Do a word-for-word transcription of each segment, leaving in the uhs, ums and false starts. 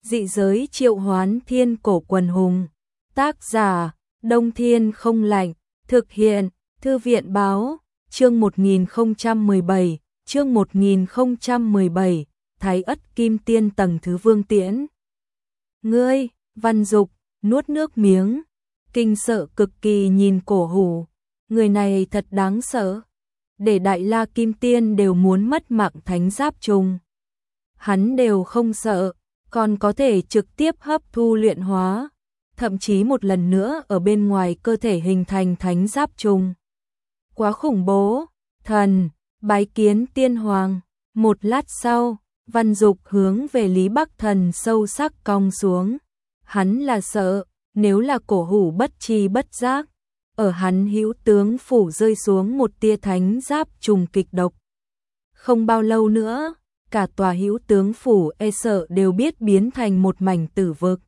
Dị giới triệu hoán thiên cổ quần hùng. Tác giả, Đông Thiên không lạnh. Thực hiện, Thư viện báo. Chương một nghìn không trăm mười bảy, chương một nghìn không trăm mười bảy, Thái Ất Kim Tiên tầng thứ Vương Tiễn. Ngươi, Văn Dục, nuốt nước miếng, kinh sợ cực kỳ nhìn Cổ Hủ. Người này thật đáng sợ. Để Đại La Kim Tiên đều muốn mất mạng thánh giáp trùng. Hắn đều không sợ, còn có thể trực tiếp hấp thu luyện hóa, thậm chí một lần nữa ở bên ngoài cơ thể hình thành thánh giáp trùng. Quá khủng bố. Thần, bái kiến tiên hoàng. Một lát sau, Văn Dục hướng về Lý Bắc Thần sâu sắc cong xuống. Hắn là sợ, nếu là Cổ Hủ bất tri bất giác, ở hắn hữu tướng phủ rơi xuống một tia thánh giáp trùng kịch độc. Không bao lâu nữa, cả tòa hữu tướng phủ e sợ đều biết biến thành một mảnh tử vực.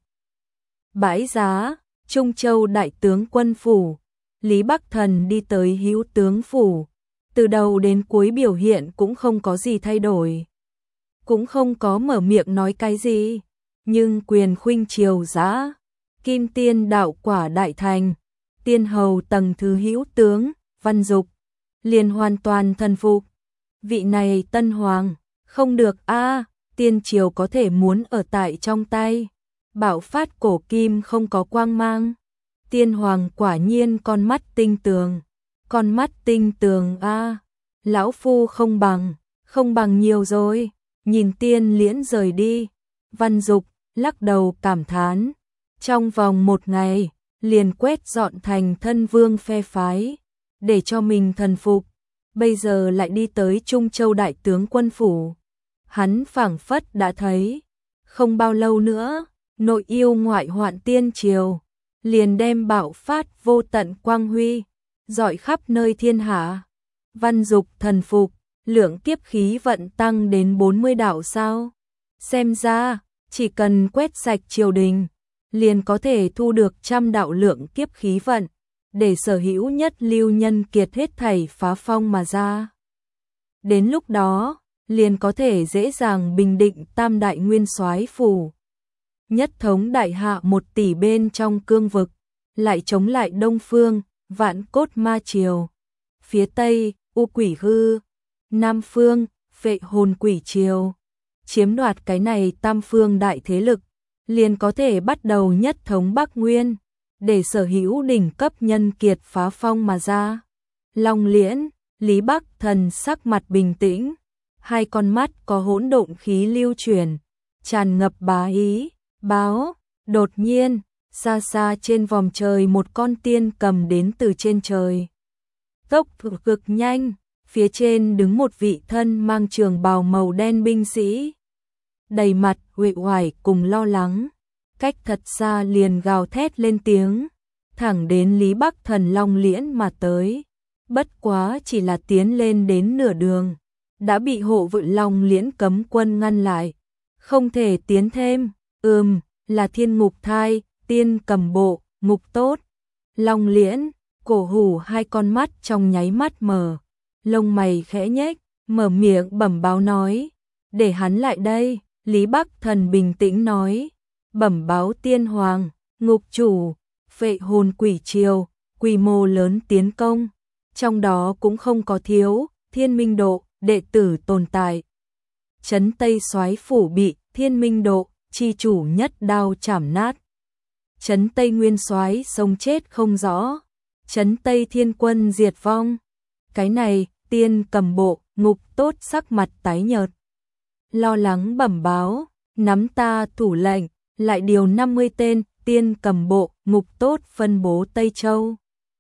Bãi giá, Trung Châu đại tướng quân phủ. Lý Bắc Thần đi tới hữu tướng phủ, từ đầu đến cuối biểu hiện cũng không có gì thay đổi, cũng không có mở miệng nói cái gì, nhưng quyền khuynh triều giã, Kim Tiên đạo quả đại thành, tiên hầu tầng thứ hữu tướng, Văn Dục, liền hoàn toàn thần phục. Vị này tân hoàng, không được a, tiên triều có thể muốn ở tại trong tay, bạo phát cổ kim không có quang mang. Tiên hoàng quả nhiên con mắt tinh tường, con mắt tinh tường a, lão phu không bằng, không bằng nhiều rồi. Nhìn tiên liễn rời đi, Văn Dục lắc đầu cảm thán, trong vòng một ngày liền quét dọn thành thân vương phe phái, để cho mình thần phục, bây giờ lại đi tới Trung Châu đại tướng quân phủ. Hắn phảng phất đã thấy, không bao lâu nữa, nội yêu ngoại hoạn tiên triều liền đem bạo phát vô tận quang huy, rọi khắp nơi thiên hạ. Văn Dục thần phục, lượng kiếp khí vận tăng đến bốn mươi đạo sao? Xem ra, chỉ cần quét sạch triều đình, liền có thể thu được trăm đạo lượng kiếp khí vận, để sở hữu nhất lưu nhân kiệt hết thảy phá phong mà ra. Đến lúc đó, liền có thể dễ dàng bình định tam đại nguyên soái phủ. Nhất thống đại hạ một tỷ bên trong cương vực, lại chống lại đông phương, vạn cốt ma triều. Phía tây, u quỷ hư, nam phương, phệ hồn quỷ triều. Chiếm đoạt cái này tam phương đại thế lực, liền có thể bắt đầu nhất thống Bắc Nguyên, để sở hữu đỉnh cấp nhân kiệt phá phong mà ra. Long Liễn, Lý Bắc Thần sắc mặt bình tĩnh, hai con mắt có hỗn độn khí lưu chuyển, tràn ngập bá ý, báo. Đột nhiên, xa xa trên vòm trời một con tiên cầm đến từ trên trời. Tốc độ cực nhanh, phía trên đứng một vị thân mang trường bào màu đen binh sĩ, đầy mặt uể oải cùng lo lắng, cách thật xa liền gào thét lên tiếng, thẳng đến Lý Bắc Thần Long Liễn mà tới. Bất quá chỉ là tiến lên đến nửa đường, đã bị hộ vệ Long Liễn cấm quân ngăn lại, không thể tiến thêm. Ừm, là thiên ngục thai, tiên cầm bộ, ngục tốt. Long Liễn, Cổ Hủ hai con mắt trong nháy mắt mở, lông mày khẽ nhếch, mở miệng bẩm báo nói, để hắn lại đây. Lý Bắc Thần bình tĩnh nói, bẩm báo tiên hoàng, ngục chủ, phệ hồn quỷ triều, quy mô lớn tiến công, trong đó cũng không có thiếu Thiên Minh Độ đệ tử tồn tại. Trấn Tây soái phủ bị Thiên Minh Độ chi chủ nhất đao chảm nát. Trấn Tây nguyên soái sống chết không rõ. Trấn Tây thiên quân diệt vong. Cái này, tiên cầm bộ, ngục tốt sắc mặt tái nhợt, lo lắng bẩm báo, nắm ta thủ lệnh, lại điều năm mươi tên tiên cầm bộ, ngục tốt phân bố Tây Châu.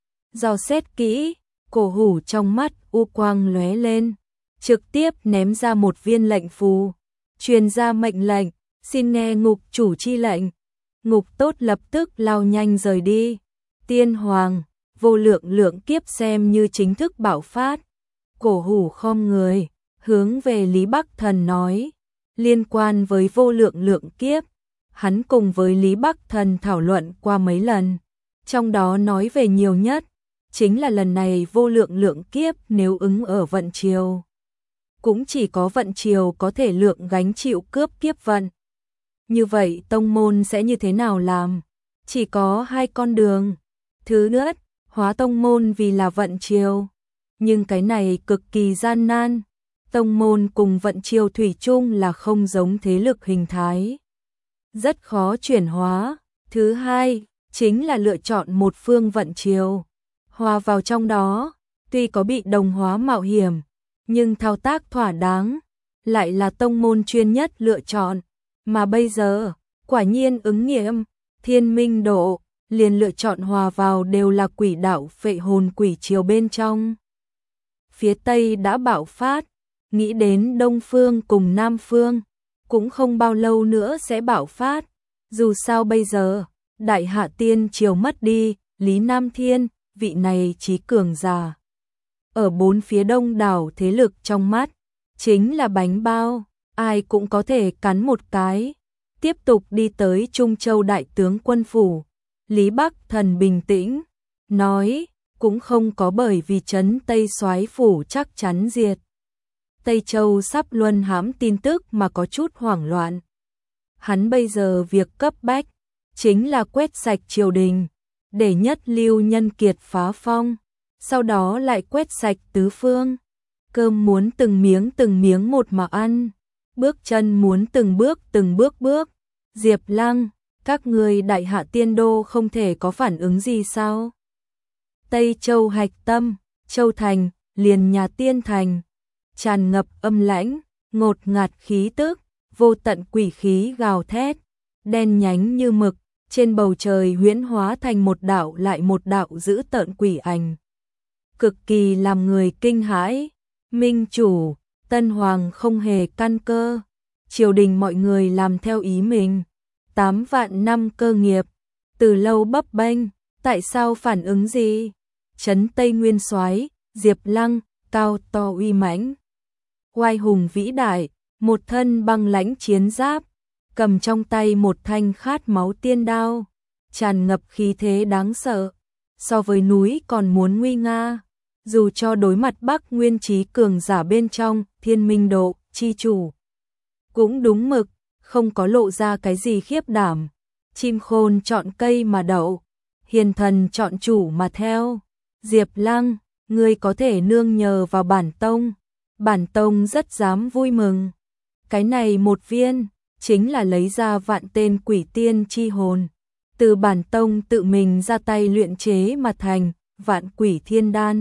Dò xét kỹ, Cổ Hủ trong mắt u quang lóe lên, trực tiếp ném ra một viên lệnh phù, truyền ra mệnh lệnh, xin nghe ngục chủ chi lệnh. Ngục tốt lập tức lao nhanh rời đi. Tiên hoàng, vô lượng lượng kiếp xem như chính thức bạo phát. Cổ Hủ khom người, hướng về Lý Bắc Thần nói, liên quan với vô lượng lượng kiếp, hắn cùng với Lý Bắc Thần thảo luận qua mấy lần, trong đó nói về nhiều nhất, chính là lần này vô lượng lượng kiếp nếu ứng ở vận triều, cũng chỉ có vận triều có thể lượng gánh chịu cướp kiếp vận. Như vậy tông môn sẽ như thế nào làm? Chỉ có hai con đường. Thứ nhất, hóa tông môn vì là vận triều. Nhưng cái này cực kỳ gian nan. Tông môn cùng vận triều thủy chung là không giống thế lực hình thái. Rất khó chuyển hóa. Thứ hai, chính là lựa chọn một phương vận triều. Hòa vào trong đó, tuy có bị đồng hóa mạo hiểm, nhưng thao tác thỏa đáng, lại là tông môn chuyên nhất lựa chọn. Mà bây giờ, quả nhiên ứng nghiệm, Thiên Minh Độ, liền lựa chọn hòa vào đều là quỷ đạo phệ hồn quỷ triều bên trong. Phía Tây đã bạo phát, nghĩ đến Đông Phương cùng Nam Phương, cũng không bao lâu nữa sẽ bạo phát. Dù sao bây giờ, Đại Hạ Tiên triều mất đi, Lý Nam Thiên, vị này trí cường giả. Ở bốn phía đông đảo thế lực trong mắt, chính là bánh bao, ai cũng có thể cắn một cái. Tiếp tục đi tới Trung Châu Đại tướng quân phủ, Lý Bắc Thần bình tĩnh, nói, cũng không có bởi vì trấn Tây Soái phủ chắc chắn diệt Tây Châu sắp luân hãm tin tức mà có chút hoảng loạn. Hắn bây giờ việc cấp bách, chính là quét sạch triều đình, để nhất lưu nhân kiệt phá phong, sau đó lại quét sạch tứ phương. Cơm muốn từng miếng từng miếng một mà ăn, bước chân muốn từng bước từng bước bước. Diệp Lăng, các người Đại Hạ Tiên Đô không thể có phản ứng gì sao? Tây Châu hạch tâm, Châu Thành, liền nhà Tiên Thành, tràn ngập âm lãnh, ngột ngạt khí tức, vô tận quỷ khí gào thét, đen nhánh như mực, trên bầu trời huyễn hóa thành một đạo lại một đạo dữ tợn quỷ ảnh. Cực kỳ làm người kinh hãi. Minh chủ, Tân Hoàng không hề căn cơ, triều đình mọi người làm theo ý mình. Tám vạn năm cơ nghiệp, từ lâu bấp bênh, tại sao phản ứng gì? Trấn Tây Nguyên Soái, Diệp Lăng, cao to uy mãnh, oai hùng vĩ đại, một thân băng lãnh chiến giáp, cầm trong tay một thanh khát máu tiên đao, tràn ngập khí thế đáng sợ, so với núi còn muốn nguy nga. Dù cho đối mặt Bắc Nguyên trí cường giả bên trong, Thiên Minh Độ, chi chủ, cũng đúng mực, không có lộ ra cái gì khiếp đảm. Chim khôn chọn cây mà đậu, hiền thần chọn chủ mà theo. Diệp Lăng, ngươi có thể nương nhờ vào bản tông, bản tông rất dám vui mừng. Cái này một viên, chính là lấy ra vạn tên quỷ tiên chi hồn, từ bản tông tự mình ra tay luyện chế mà thành, vạn quỷ thiên đan.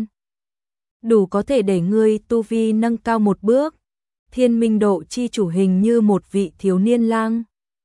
Đủ có thể để ngươi tu vi nâng cao một bước. Thiên Minh Độ chi chủ hình như một vị thiếu niên lang,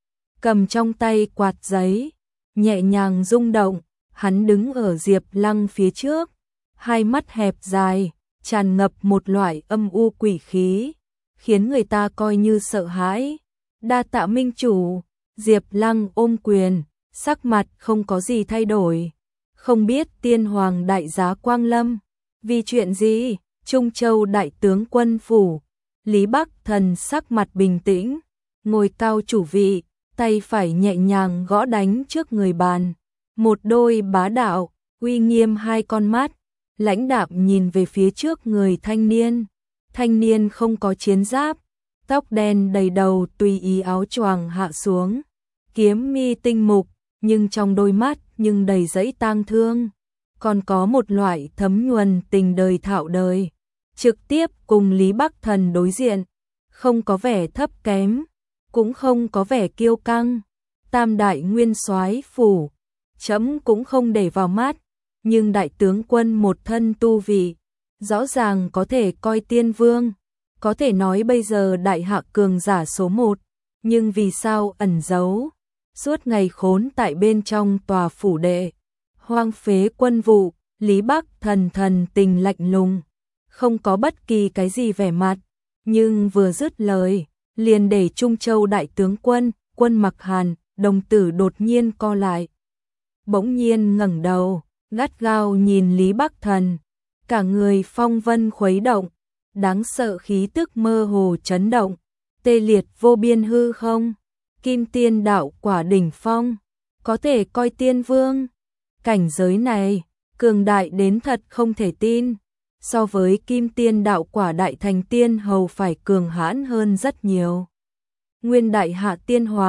cầm trong tay quạt giấy, nhẹ nhàng rung động. Hắn đứng ở Diệp Lăng phía trước, hai mắt hẹp dài, tràn ngập một loại âm u quỷ khí, khiến người ta coi như sợ hãi. Đa tạ minh chủ. Diệp Lăng ôm quyền, sắc mặt không có gì thay đổi. Không biết tiên hoàng đại giá quang lâm, vì chuyện gì? Trung Châu Đại tướng quân phủ, Lý Bắc Thần sắc mặt bình tĩnh, ngồi cao chủ vị, tay phải nhẹ nhàng gõ đánh trước người bàn. Một đôi bá đạo, uy nghiêm hai con mắt, lãnh đạm nhìn về phía trước người thanh niên. Thanh niên không có chiến giáp, tóc đen đầy đầu tùy ý áo choàng hạ xuống, kiếm mi tinh mục, nhưng trong đôi mắt nhưng đầy dẫy tang thương. Còn có một loại thấm nhuần tình đời thạo đời. Trực tiếp cùng Lý Bắc Thần đối diện, không có vẻ thấp kém, cũng không có vẻ kiêu căng. Tam đại nguyên soái phủ, chấm cũng không để vào mắt, nhưng đại tướng quân một thân tu vị, rõ ràng có thể coi tiên vương, có thể nói bây giờ đại hạ cường giả số một, nhưng vì sao ẩn giấu, suốt ngày khốn tại bên trong tòa phủ đệ, hoang phế quân vụ. Lý Bắc Thần thần tình lạnh lùng, không có bất kỳ cái gì vẻ mặt, nhưng vừa dứt lời, liền để Trung Châu Đại tướng quân, Quân Mặc Hàn, đồng tử đột nhiên co lại. Bỗng nhiên ngẩng đầu, gắt gao nhìn Lý Bắc Thần, cả người phong vân khuấy động, đáng sợ khí tức mơ hồ chấn động, tê liệt vô biên hư không. Kim tiên đạo quả đỉnh phong, có thể coi tiên vương. Cảnh giới này, cường đại đến thật không thể tin, so với kim tiên đạo quả đại thành tiên hầu phải cường hãn hơn rất nhiều. Nguyên Đại Hạ Tiên Hoàng,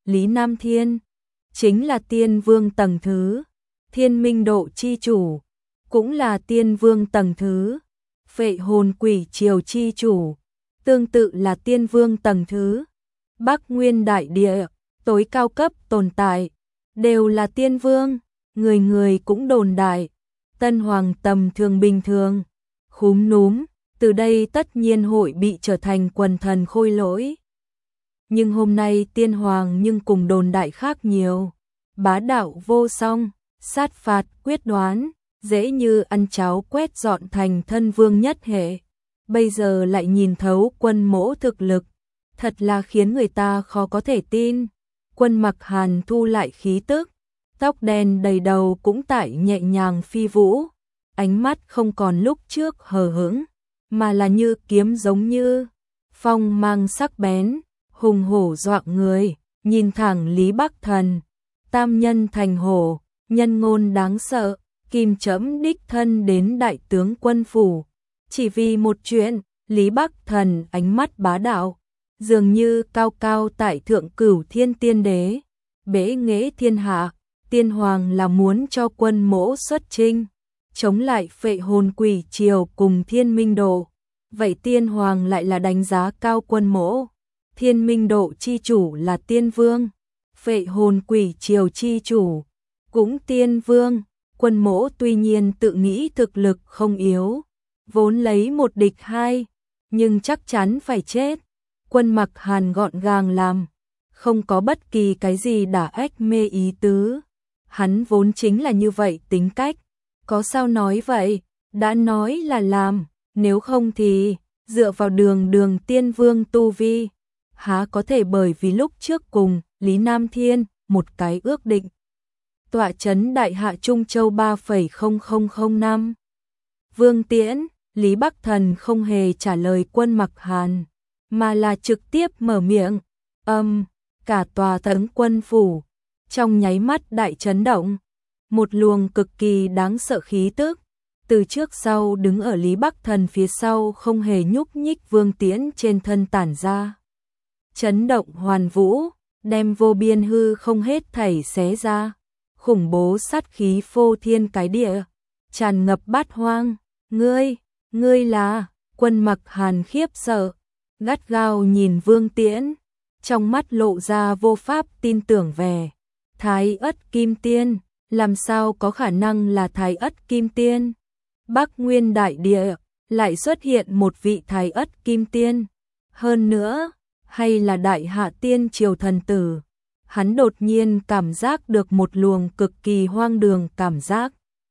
Lý Nam Thiên chính là tiên vương tầng thứ, Thiên Minh Độ chi chủ cũng là tiên vương tầng thứ, Phệ Hồn Quỷ Triều chi chủ tương tự là tiên vương tầng thứ. Bắc Nguyên đại địa tối cao cấp tồn tại đều là tiên vương, người người cũng đồn đại Tân Hoàng tầm thường bình thường, khúm núm, từ đây tất nhiên hội bị trở thành quần thần khôi lỗi. Nhưng hôm nay Tiên Hoàng nhưng cùng đồn đại khác nhiều, bá đạo vô song, sát phạt quyết đoán, dễ như ăn cháo quét dọn thành thân vương nhất hệ. Bây giờ lại nhìn thấu Quân Mỗ thực lực, thật là khiến người ta khó có thể tin. Quân Mặc Hàn thu lại khí tức, tóc đen đầy đầu cũng tại nhẹ nhàng phi vũ, ánh mắt không còn lúc trước hờ hững, mà là như kiếm giống như phong mang sắc bén, hùng hổ dọa người, nhìn thẳng Lý Bắc Thần, tam nhân thành hổ, nhân ngôn đáng sợ, kim chẫm đích thân đến đại tướng quân phủ, chỉ vì một chuyện. Lý Bắc Thần ánh mắt bá đạo, dường như cao cao tại thượng cửu thiên tiên đế, bế nghệ thiên hạ. Tiên Hoàng là muốn cho Quân Mỗ xuất chinh, chống lại Phệ Hồn Quỷ Triều cùng Thiên Minh Độ. Vậy Tiên Hoàng lại là đánh giá cao Quân Mỗ. Thiên Minh Độ chi chủ là tiên vương, Phệ Hồn Quỷ Triều chi chủ cũng tiên vương. Quân Mỗ tuy nhiên tự nghĩ thực lực không yếu, vốn lấy một địch hai, nhưng chắc chắn phải chết. Quân Mặc Hàn gọn gàng làm, không có bất kỳ cái gì đả ách mê ý tứ. Hắn vốn chính là như vậy tính cách, có sao nói vậy, đã nói là làm, nếu không thì dựa vào đường đường tiên vương tu vi, há có thể bởi vì lúc trước cùng Lý Nam Thiên một cái ước định. Tọa trấn đại hạ Trung Châu ba phẩy không không không năm. Vương Tiễn, Lý Bắc Thần không hề trả lời Quân Mặc Hàn, mà là trực tiếp mở miệng, âm, cả tòa Tấn Quân phủ trong nháy mắt đại chấn động, một luồng cực kỳ đáng sợ khí tức từ trước sau đứng ở Lý Bắc Thần phía sau không hề nhúc nhích Vương Tiễn trên thân tản ra. Chấn động hoàn vũ, đem vô biên hư không hết thảy xé ra, khủng bố sát khí phô thiên cái địa, tràn ngập bát hoang. Ngươi, ngươi là? Quân Mặc Hàn khiếp sợ, gắt gao nhìn Vương Tiễn, trong mắt lộ ra vô pháp tin tưởng vẻ. Thái Ất Kim Tiên, làm sao có khả năng là Thái Ất Kim Tiên? Bắc Nguyên đại địa lại xuất hiện một vị Thái Ất Kim Tiên, hơn nữa, hay là Đại Hạ Tiên Triều thần tử. Hắn đột nhiên cảm giác được một luồng cực kỳ hoang đường cảm giác.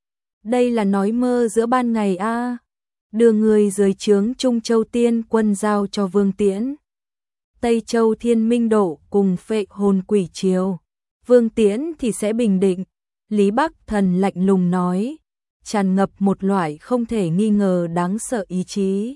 Đây là nói mơ giữa ban ngày a. À. Đưa người dưới trướng Trung Châu Tiên Quân giao cho Vương Tiễn, Tây Châu Thiên Minh Độ cùng Phệ Hồn Quỷ Triều, Vương Tiễn thì sẽ bình định. Lý Bắc Thần lạnh lùng nói, tràn ngập một loại không thể nghi ngờ đáng sợ ý chí.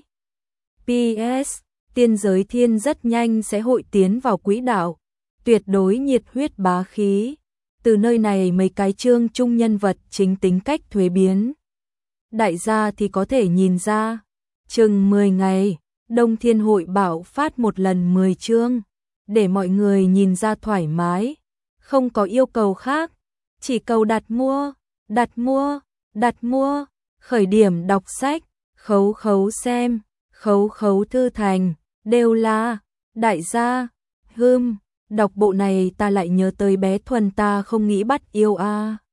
pê ét. Tiên giới thiên rất nhanh sẽ hội tiến vào quỹ đạo, tuyệt đối nhiệt huyết bá khí. Từ nơi này mấy cái chương trung nhân vật chính tính cách thuế biến. Đại gia thì có thể nhìn ra, chừng mười ngày, Đông Thiên hội bảo phát một lần mười chương, để mọi người nhìn ra thoải mái, không có yêu cầu khác, chỉ cầu đặt mua, đặt mua, đặt mua, khởi điểm đọc sách, khấu khấu xem, khấu khấu thư thành, đều là, đại gia, hưm, đọc bộ này ta lại nhớ tới bé Thuần ta không nghĩ bắt yêu a.